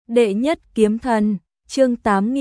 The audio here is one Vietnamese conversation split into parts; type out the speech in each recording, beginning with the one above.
Đệ nhất kiếm thần, chương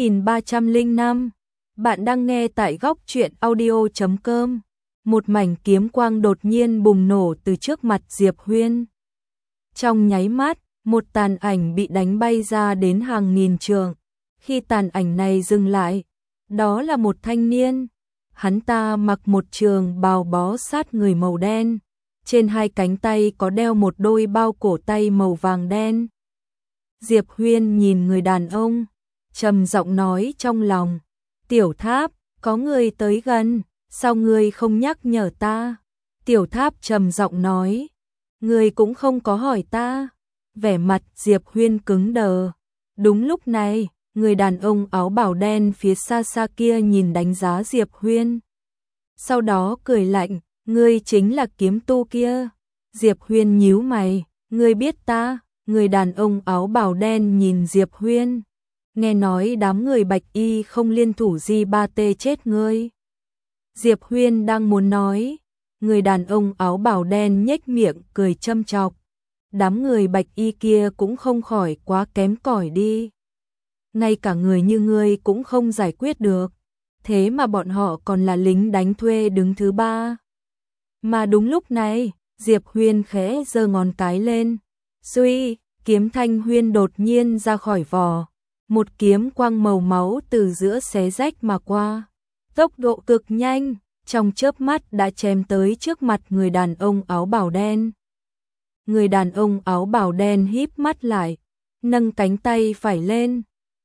8305. Bạn đang nghe tại góc truyện audio.com. Một mảnh kiếm quang đột nhiên bùng nổ từ trước mặt Diệp Huyên. Trong nháy mắt, một tàn ảnh bị đánh bay ra đến hàng nghìn trượng. Khi tàn ảnh này dừng lại, đó là một thanh niên. Hắn ta mặc một trường bào bó sát người màu đen. Trên hai cánh tay có đeo một đôi bao cổ tay màu vàng đen. Diệp Huyên nhìn người đàn ông, trầm giọng nói trong lòng, Tiểu Tháp, có người tới gần, sao ngươi không nhắc nhở ta? Tiểu Tháp trầm giọng nói, ngươi cũng không có hỏi ta. Vẻ mặt Diệp Huyên cứng đờ. Đúng lúc này, người đàn ông áo bào đen phía xa xa kia nhìn đánh giá Diệp Huyên. Sau đó cười lạnh, ngươi chính là kiếm tu kia. Diệp Huyên nhíu mày, ngươi biết ta? Người đàn ông áo bào đen nhìn Diệp Huyên. Nghe nói đám người bạch y không liên thủ gì ba tê chết ngươi. Diệp Huyên đang muốn nói. Người đàn ông áo bào đen nhếch miệng cười châm chọc. Đám người bạch y kia cũng không khỏi quá kém cỏi đi. Ngay cả người như ngươi cũng không giải quyết được. Thế mà bọn họ còn là lính đánh thuê đứng thứ ba. Mà đúng lúc này, Diệp Huyên khẽ giơ ngón cái lên. Suy, kiếm thanh huyên đột nhiên ra khỏi vỏ. Một kiếm quang màu máu từ giữa xé rách mà qua. Tốc độ cực nhanh, trong chớp mắt đã chém tới trước mặt người đàn ông áo bào đen. Người đàn ông áo bào đen híp mắt lại, nâng cánh tay phải lên.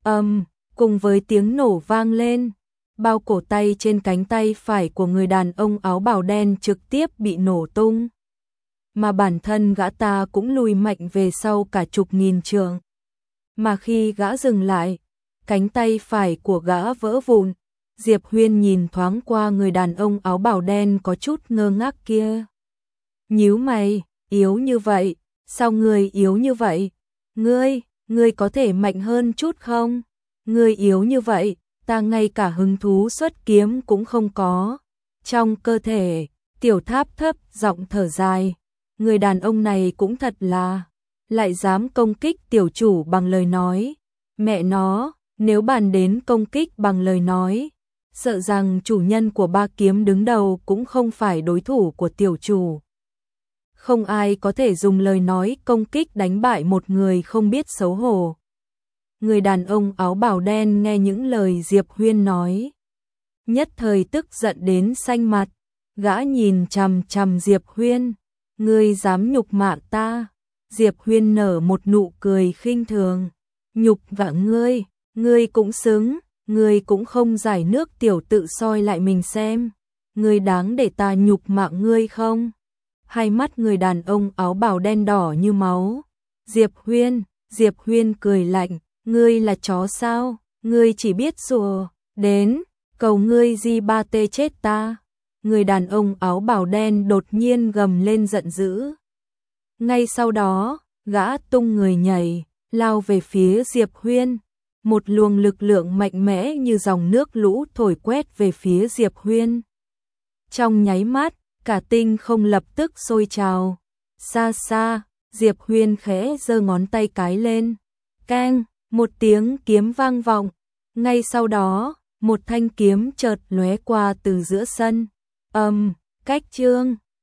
Cùng với tiếng nổ vang lên, bao cổ tay trên cánh tay phải của người đàn ông áo bào đen trực tiếp bị nổ tung. Mà bản thân gã ta cũng lùi mạnh về sau cả chục nghìn trượng. Mà khi gã dừng lại, cánh tay phải của gã vỡ vụn. Diệp Huyên nhìn thoáng qua người đàn ông áo bào đen có chút ngơ ngác kia. Nhíu mày, yếu như vậy, sao ngươi yếu như vậy? Ngươi có thể mạnh hơn chút không? Ngươi yếu như vậy, ta ngay cả hứng thú xuất kiếm cũng không có. Trong cơ thể, Tiểu Tháp thấp giọng thở dài. Người đàn ông này cũng thật là, lại dám công kích tiểu chủ bằng lời nói. Mẹ nó, nếu bàn đến công kích bằng lời nói, sợ rằng chủ nhân của ba kiếm đứng đầu cũng không phải đối thủ của tiểu chủ. Không ai có thể dùng lời nói công kích đánh bại một người không biết xấu hổ. Người đàn ông áo bào đen nghe những lời Diệp Huyên nói, nhất thời tức giận đến xanh mặt. Gã nhìn chằm chằm Diệp Huyên. Ngươi dám nhục mạ ta? Diệp Huyên nở một nụ cười khinh thường. Nhục vạ ngươi cũng xứng, ngươi cũng không giải nước tiểu tự soi lại mình xem. Ngươi đáng để ta nhục mạ ngươi không? Hai mắt người đàn ông áo bào đen đỏ như máu. Diệp Huyên cười lạnh, ngươi là chó sao? Ngươi chỉ biết rùa, đến, cầu ngươi di ba tê chết ta. Người đàn ông áo bào đen đột nhiên gầm lên giận dữ. Ngay sau đó, gã tung người nhảy, lao về phía Diệp Huyên. Một luồng lực lượng mạnh mẽ như dòng nước lũ thổi quét về phía Diệp Huyên. Trong nháy mắt, cả tinh không lập tức sôi trào. Xa xa, Diệp Huyên khẽ giơ ngón tay cái lên. Keng, một tiếng kiếm vang vọng. Ngay sau đó, một thanh kiếm chợt lóe qua từ giữa sân. Cách chương